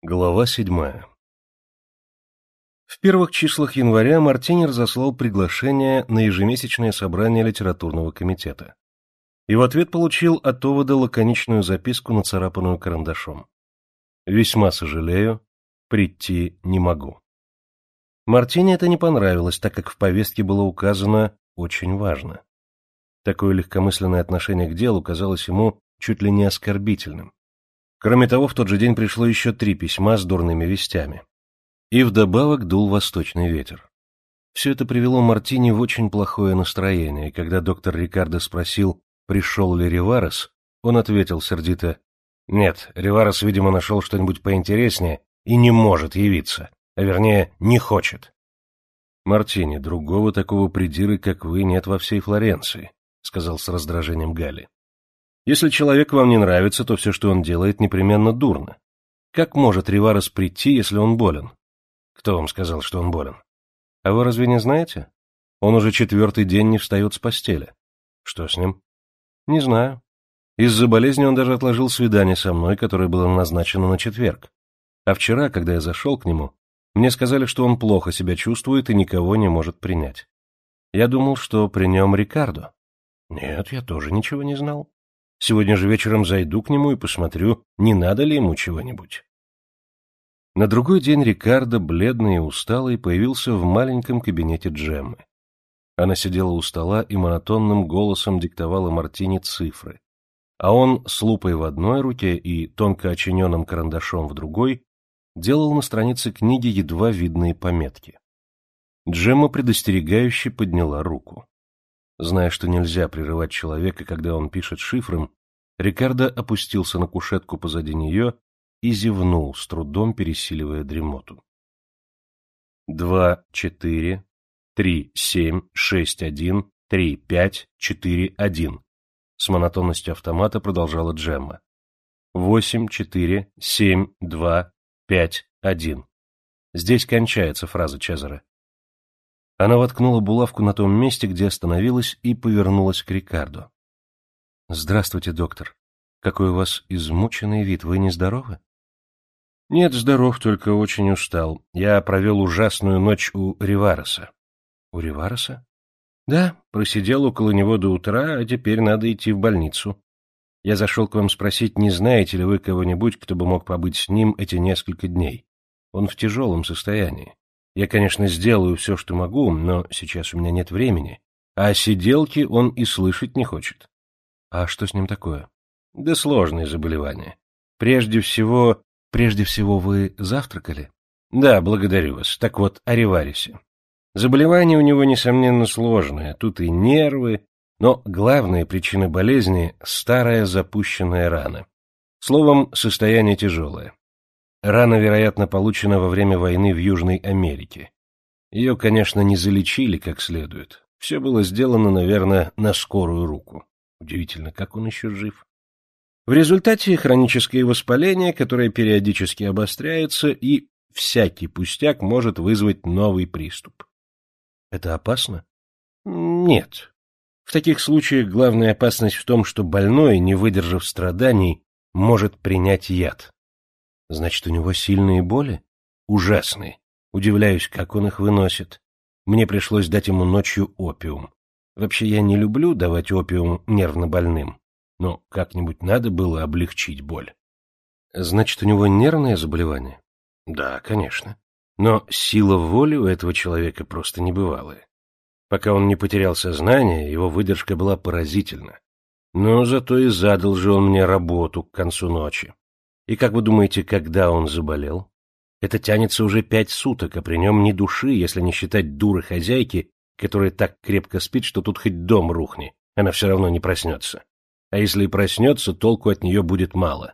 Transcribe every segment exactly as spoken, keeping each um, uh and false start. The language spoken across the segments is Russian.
Глава седьмая. В первых числах января Мартини разослал приглашение на ежемесячное собрание литературного комитета. И в ответ получил от Овода лаконичную записку, нацарапанную карандашом. «Весьма сожалею, прийти не могу». Мартини это не понравилось, так как в повестке было указано «очень важно». Такое легкомысленное отношение к делу казалось ему чуть ли не оскорбительным. Кроме того, в тот же день пришло еще три письма с дурными вестями. И вдобавок дул восточный ветер. Все это привело Мартини в очень плохое настроение, и когда доктор Рикардо спросил, пришел ли Риварес, он ответил сердито: «Нет, Риварес, видимо, нашел что-нибудь поинтереснее и не может явиться, а вернее, не хочет». «Мартини, другого такого придиры, как вы, нет во всей Флоренции», — сказал с раздражением Галли. «Если человек вам не нравится, то все, что он делает, непременно дурно. Как может Риварес прийти, если он болен?» «Кто вам сказал, что он болен?» «А вы разве не знаете? Он уже четвертый день не встает с постели». «Что с ним?» «Не знаю. Из-за болезни он даже отложил свидание со мной, которое было назначено на четверг. А вчера, когда я зашел к нему, мне сказали, что он плохо себя чувствует и никого не может принять. Я думал, что при нем Рикардо. Нет, я тоже ничего не знал. Сегодня же вечером зайду к нему и посмотрю, не надо ли ему чего-нибудь». На другой день Рикардо, бледный и усталый, появился в маленьком кабинете Джеммы. Она сидела у стола и монотонным голосом диктовала Мартини цифры, а он с лупой в одной руке и тонко очиненным карандашом в другой делал на странице книги едва видные пометки. Джемма предостерегающе подняла руку. Зная, что нельзя прерывать человека, когда он пишет шифром, Рикардо опустился на кушетку позади нее и зевнул, с трудом пересиливая дремоту. «Два, четыре, три, семь, шесть, один, три, пять, четыре, один», — с монотонностью автомата продолжала Джемма. «Восемь, четыре, семь, два, пять, один». Здесь кончается фраза Чезаре. Она воткнула булавку на том месте, где остановилась, и повернулась к Рикардо. «Здравствуйте, доктор. Какой у вас измученный вид. Вы нездоровы?» «Нет, здоров, только очень устал. Я провел ужасную ночь у Ривареса». «У Ривареса?» «Да, просидел около него до утра, а теперь надо идти в больницу. Я зашел к вам спросить, не знаете ли вы кого-нибудь, кто бы мог побыть с ним эти несколько дней. Он в тяжелом состоянии. Я, конечно, сделаю все, что могу, но сейчас у меня нет времени, а о сиделке он и слышать не хочет». «А что с ним такое?» «Да сложное заболевание. Прежде всего...» «Прежде всего вы завтракали?» «Да, благодарю вас. Так вот, о Риваресе. Заболевание у него, несомненно, сложное. Тут и нервы, но главная причина болезни – старая запущенная рана. Словом, состояние тяжелое. Рана, вероятно, получена во время войны в Южной Америке. Ее, конечно, не залечили как следует. Все было сделано, наверное, на скорую руку. Удивительно, как он еще жив. В результате хроническое воспаление, которое периодически обостряется, и всякий пустяк может вызвать новый приступ. Это опасно? Нет. В таких случаях главная опасность в том, что больной, не выдержав страданий, может принять яд. Значит, у него сильные боли? Ужасные. Удивляюсь, как он их выносит. Мне пришлось дать ему ночью опиум. Вообще, я не люблю давать опиум нервно больным. Но как-нибудь надо было облегчить боль. Значит, у него нервное заболевание? Да, конечно. Но сила воли у этого человека просто небывалая. Пока он не потерял сознание, его выдержка была поразительна. Но зато и задал же он мне работу к концу ночи. И как вы думаете, когда он заболел? Это тянется уже пять суток, а при нем ни души, если не считать дуры хозяйки, которая так крепко спит, что тут хоть дом рухни, она все равно не проснется. А если и проснется, толку от нее будет мало.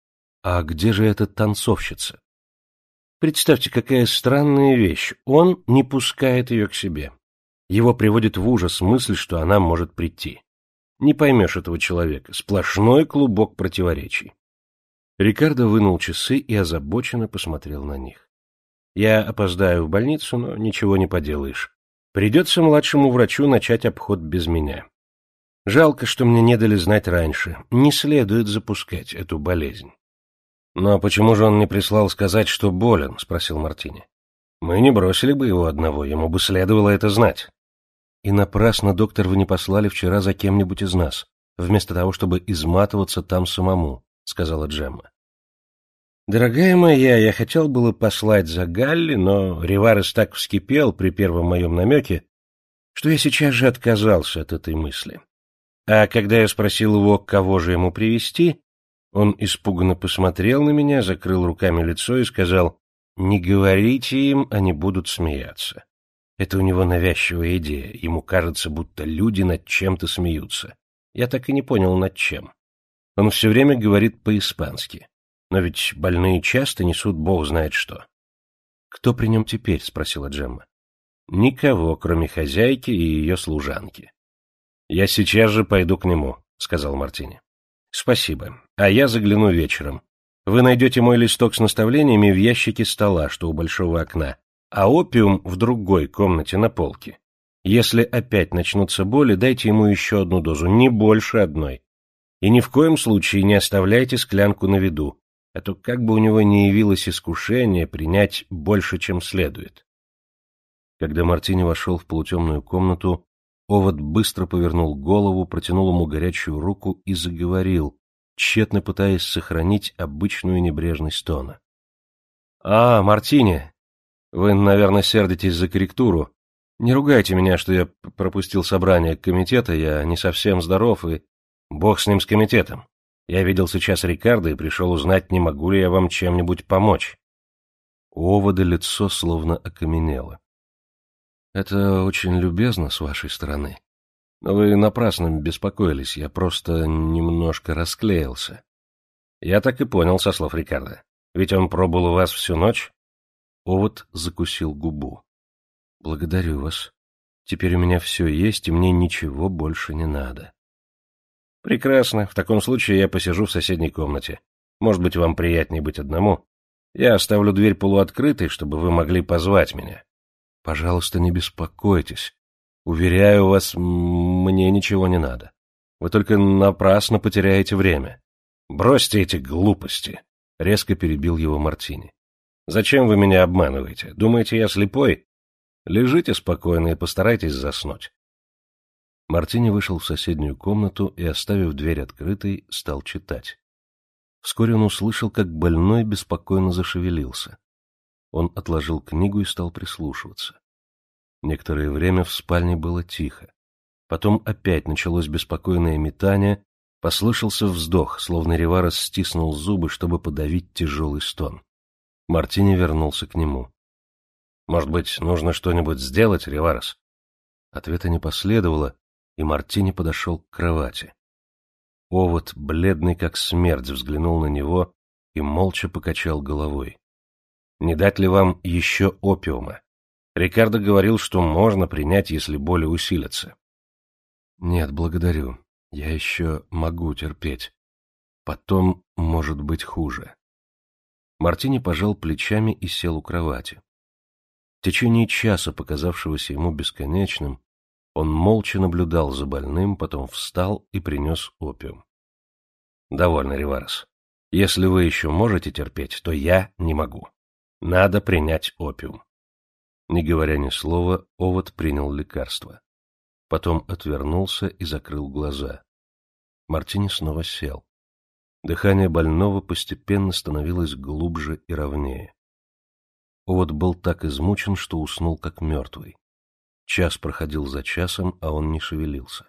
А где же эта танцовщица? Представьте, какая странная вещь. Он не пускает ее к себе. Его приводит в ужас мысль, что она может прийти. Не поймешь этого человека. Сплошной клубок противоречий. Рикардо вынул часы и озабоченно посмотрел на них. Я опоздаю в больницу, но ничего не поделаешь. Придется младшему врачу начать обход без меня. Жалко, что мне не дали знать раньше. Не следует запускать эту болезнь. «Но почему же он не прислал сказать, что болен?» — спросил Мартини. «Мы не бросили бы его одного, ему бы следовало это знать». «И напрасно, доктор, вы не послали вчера за кем-нибудь из нас, вместо того, чтобы изматываться там самому», — сказала Джемма. «Дорогая моя, я хотел было послать за Галли, но Риварес так вскипел при первом моем намеке, что я сейчас же отказался от этой мысли. А когда я спросил его, кого же ему привести, он испуганно посмотрел на меня, закрыл руками лицо и сказал: «Не говорите им, они будут смеяться». Это у него навязчивая идея, ему кажется, будто люди над чем-то смеются. Я так и не понял, над чем. Он все время говорит по-испански. Но ведь больные часто несут бог знает что. «Кто при нем теперь?» — спросила Джемма. «Никого, кроме хозяйки и ее служанки». «Я сейчас же пойду к нему», — сказал Мартини. «Спасибо. А я загляну вечером. Вы найдете мой листок с наставлениями в ящике стола, что у большого окна, а опиум в другой комнате на полке. Если опять начнутся боли, дайте ему еще одну дозу, не больше одной. И ни в коем случае не оставляйте склянку на виду, а то как бы у него не явилось искушение принять больше, чем следует». Когда Мартини вошел в полутемную комнату, Овод быстро повернул голову, протянул ему горячую руку и заговорил, тщетно пытаясь сохранить обычную небрежность тона. «А, Мартини, вы, наверное, сердитесь за корректуру. Не ругайте меня, что я пропустил собрание комитета, я не совсем здоров и...» «Бог с ним, с комитетом. Я видел сейчас Рикардо и пришел узнать, не могу ли я вам чем-нибудь помочь». У Овода лицо словно окаменело. «Это очень любезно с вашей стороны. Но вы напрасно беспокоились, я просто немножко расклеился». «Я так и понял со слов Рикардо. Ведь он пробыл у вас всю ночь?» Овод закусил губу. «Благодарю вас. Теперь у меня все есть, и мне ничего больше не надо». «Прекрасно. В таком случае я посижу в соседней комнате. Может быть, вам приятнее быть одному. Я оставлю дверь полуоткрытой, чтобы вы могли позвать меня». «Пожалуйста, не беспокойтесь. Уверяю вас, мне ничего не надо. Вы только напрасно потеряете время». «Бросьте эти глупости», — резко перебил его Мартини. «Зачем вы меня обманываете? Думаете, я слепой? Лежите спокойно и постарайтесь заснуть». Мартини вышел в соседнюю комнату и, оставив дверь открытой, стал читать. Вскоре он услышал, как больной беспокойно зашевелился. Он отложил книгу и стал прислушиваться. Некоторое время в спальне было тихо. Потом опять началось беспокойное метание, послышался вздох, словно Риварес стиснул зубы, чтобы подавить тяжелый стон. Мартини вернулся к нему. «Может быть, нужно что-нибудь сделать, Риварес?» Ответа не последовало, и Мартини подошел к кровати. Овод, бледный как смерть, взглянул на него и молча покачал головой. «Не дать ли вам еще опиума? Рикардо говорил, что можно принять, если боли усилятся». «Нет, благодарю. Я еще могу терпеть. Потом может быть хуже». Мартини пожал плечами и сел у кровати. В течение часа, показавшегося ему бесконечным, он молча наблюдал за больным, потом встал и принес опиум. «Довольно, Риварес. Если вы еще можете терпеть, то я не могу. Надо принять опиум». Не говоря ни слова, Овод принял лекарство. Потом отвернулся и закрыл глаза. Мартини снова сел. Дыхание больного постепенно становилось глубже и ровнее. Овод был так измучен, что уснул как мертвый. Час проходил за часом, а он не шевелился.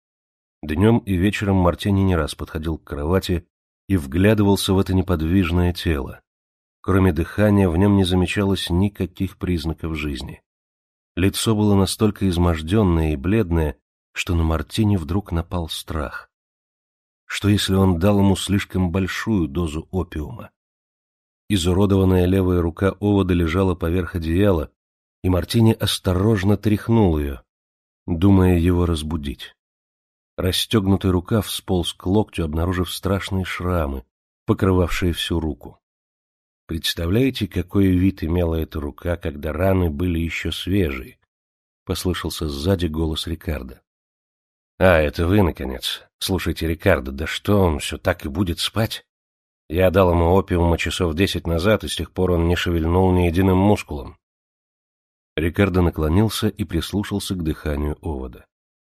Днем и вечером Мартини не раз подходил к кровати и вглядывался в это неподвижное тело. Кроме дыхания, в нем не замечалось никаких признаков жизни. Лицо было настолько изможденное и бледное, что на Мартини вдруг напал страх. Что если он дал ему слишком большую дозу опиума? Изуродованная левая рука Овода лежала поверх одеяла, и Мартини осторожно тряхнул ее, думая его разбудить. Расстегнутый рукав сполз к локтю, обнаружив страшные шрамы, покрывавшие всю руку. «Представляете, какой вид имела эта рука, когда раны были еще свежие?» — послышался сзади голос Рикардо. «А, это вы, наконец. Слушайте, Рикардо, да что он все так и будет спать? Я дал ему опиума часов десять назад, и с тех пор он не шевельнул ни единым мускулом. Рикардо наклонился и прислушался к дыханию овода.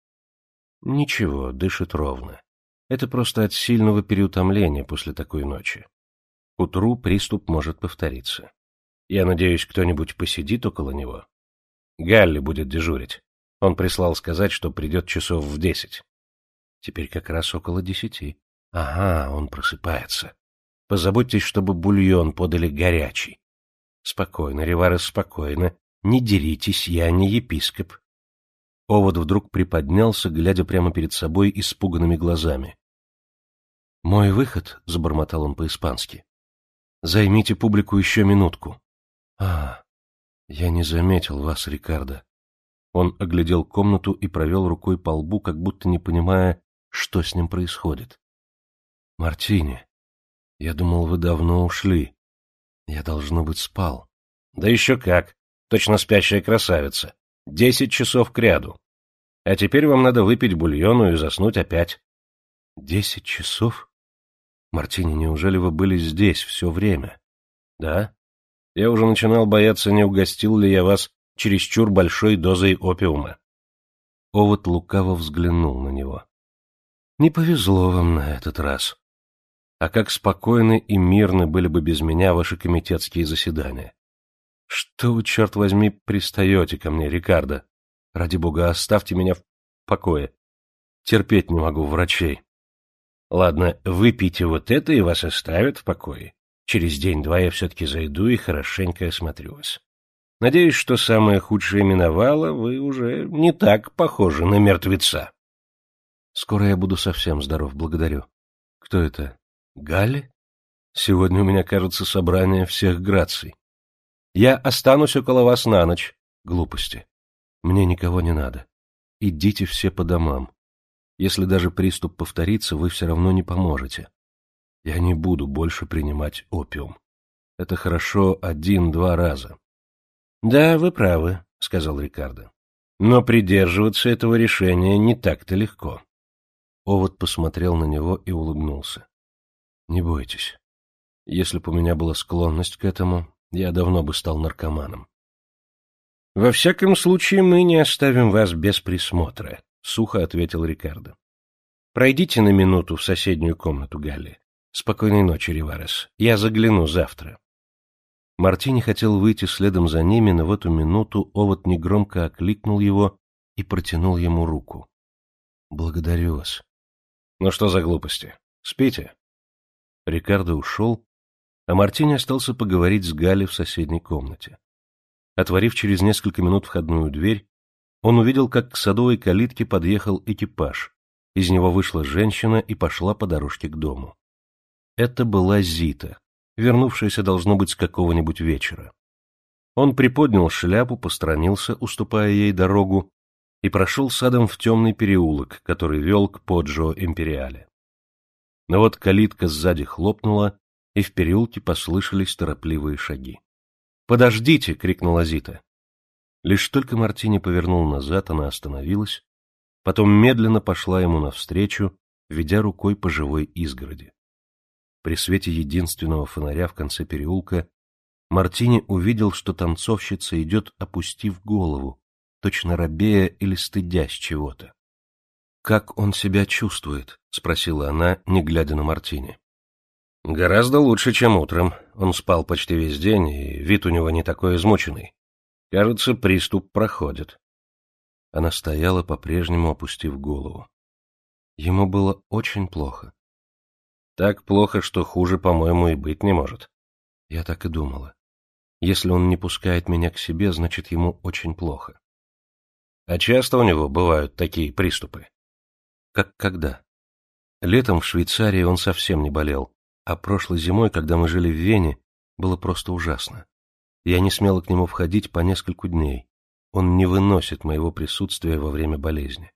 Ничего, дышит ровно. Это просто от сильного переутомления после такой ночи. К утру приступ может повториться. Я надеюсь, кто-нибудь посидит около него. Галли будет дежурить. Он прислал сказать, что придет часов в десять. Теперь как раз около десяти. Ага, он просыпается. Позаботьтесь, чтобы бульон подали горячий. Спокойно, Риварес, спокойно. Не деритесь, я не епископ. Овод вдруг приподнялся, глядя прямо перед собой испуганными глазами. — Мой выход, — забормотал он по-испански. — Займите публику еще минутку. — А, я не заметил вас, Рикардо. Он оглядел комнату и провел рукой по лбу, как будто не понимая, что с ним происходит. — Мартини, я думал, вы давно ушли. Я, должно быть, спал. — Да еще как! Точно спящая красавица. Десять часов кряду. А теперь вам надо выпить бульону и заснуть опять. — Десять часов? Мартини, неужели вы были здесь все время? — Да. Я уже начинал бояться, не угостил ли я вас чересчур большой дозой опиума. Овод лукаво взглянул на него. — Не повезло вам на этот раз. А как спокойны и мирны были бы без меня ваши комитетские заседания. Что вы, черт возьми, пристаете ко мне, Рикардо? Ради бога, оставьте меня в покое. Терпеть не могу врачей. Ладно, выпейте вот это, и вас оставят в покое. Через день-два я все-таки зайду и хорошенько осмотрю вас. Надеюсь, что самое худшее миновало, вы уже не так похожи на мертвеца. Скоро я буду совсем здоров, благодарю. Кто это? Галли? Сегодня у меня, кажется, собрание всех граций. Я останусь около вас на ночь. Глупости. Мне никого не надо. Идите все по домам. Если даже приступ повторится, вы все равно не поможете. Я не буду больше принимать опиум. Это хорошо один-два раза. — Да, вы правы, — сказал Рикардо. — Но придерживаться этого решения не так-то легко. Овод посмотрел на него и улыбнулся. — Не бойтесь. Если бы у меня была склонность к этому, я давно бы стал наркоманом. — Во всяком случае, мы не оставим вас без присмотра, — сухо ответил Рикардо. — Пройдите на минуту в соседнюю комнату, Галли. Спокойной ночи, Риварес. Я загляну завтра. Мартини хотел выйти следом за ними, но в эту минуту овод негромко окликнул его и протянул ему руку. — Благодарю вас. — Ну что за глупости? Спите? Рикардо ушел, а Мартини остался поговорить с Галли в соседней комнате. Отворив через несколько минут входную дверь, он увидел, как к садовой калитке подъехал экипаж. Из него вышла женщина и пошла по дорожке к дому. Это была Зита, вернувшаяся, должно быть, с какого-нибудь вечера. Он приподнял шляпу, посторонился, уступая ей дорогу, и прошел садом в темный переулок, который вел к Поджо Империале. Но вот калитка сзади хлопнула, и в переулке послышались торопливые шаги. «Подождите!» — крикнула Зита. Лишь только Мартини повернул назад, она остановилась, потом медленно пошла ему навстречу, ведя рукой по живой изгороди. При свете единственного фонаря в конце переулка Мартини увидел, что танцовщица идет, опустив голову, точно робея или стыдясь чего-то. — Как он себя чувствует? — спросила она, не глядя на Мартини. — Гораздо лучше, чем утром. Он спал почти весь день, и вид у него не такой измученный. Кажется, приступ проходит. Она стояла, по-прежнему опустив голову. Ему было очень плохо. Так плохо, что хуже, по-моему, и быть не может. Я так и думала. Если он не пускает меня к себе, значит, ему очень плохо. А часто у него бывают такие приступы? Как когда? Летом в Швейцарии он совсем не болел, а прошлой зимой, когда мы жили в Вене, было просто ужасно. Я не смела к нему входить по нескольку дней. Он не выносит моего присутствия во время болезни.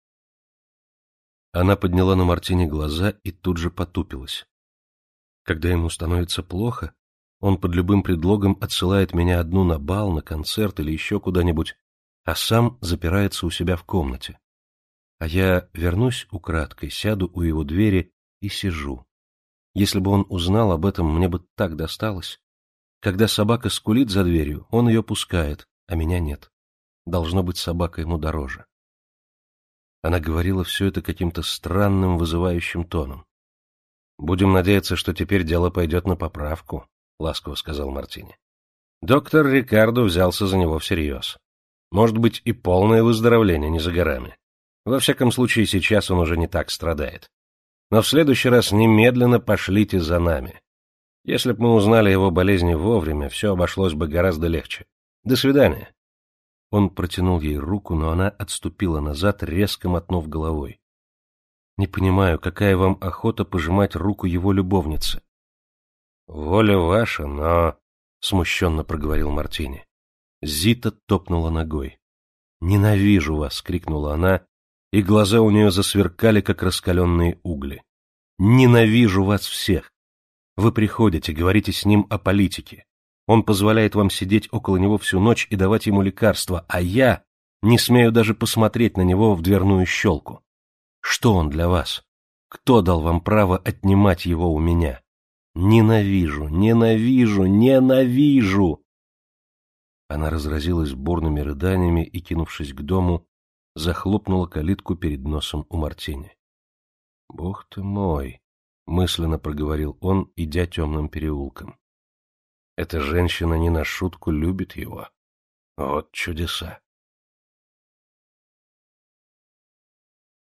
Она подняла на Мартини глаза и тут же потупилась. Когда ему становится плохо, он под любым предлогом отсылает меня одну на бал, на концерт или еще куда-нибудь, а сам запирается у себя в комнате. А я вернусь украдкой, сяду у его двери и сижу. Если бы он узнал об этом, мне бы так досталось. Когда собака скулит за дверью, он ее пускает, а меня нет. Должно быть, собака ему дороже. Она говорила все это каким-то странным, вызывающим тоном. «Будем надеяться, что теперь дело пойдет на поправку», — ласково сказал Мартини. «Доктор Рикардо взялся за него всерьез. Может быть, и полное выздоровление не за горами. Во всяком случае, сейчас он уже не так страдает. Но в следующий раз немедленно пошлите за нами. Если б мы узнали его болезни вовремя, все обошлось бы гораздо легче. До свидания». Он протянул ей руку, но она отступила назад, резко мотнув головой. «Не понимаю, какая вам охота пожимать руку его любовнице?» «Воля ваша, но...» — смущенно проговорил Мартини. Зита топнула ногой. «Ненавижу вас!» — крикнула она, и глаза у нее засверкали, как раскаленные угли. «Ненавижу вас всех! Вы приходите, говорите с ним о политике. Он позволяет вам сидеть около него всю ночь и давать ему лекарства, а я не смею даже посмотреть на него в дверную щелку. Что он для вас? Кто дал вам право отнимать его у меня? Ненавижу, ненавижу, ненавижу!» Она разразилась бурными рыданиями и, кинувшись к дому, захлопнула калитку перед носом у Мартини. «Бог ты мой!» — мысленно проговорил он, идя темным переулком. «Эта женщина не на шутку любит его. Вот чудеса!»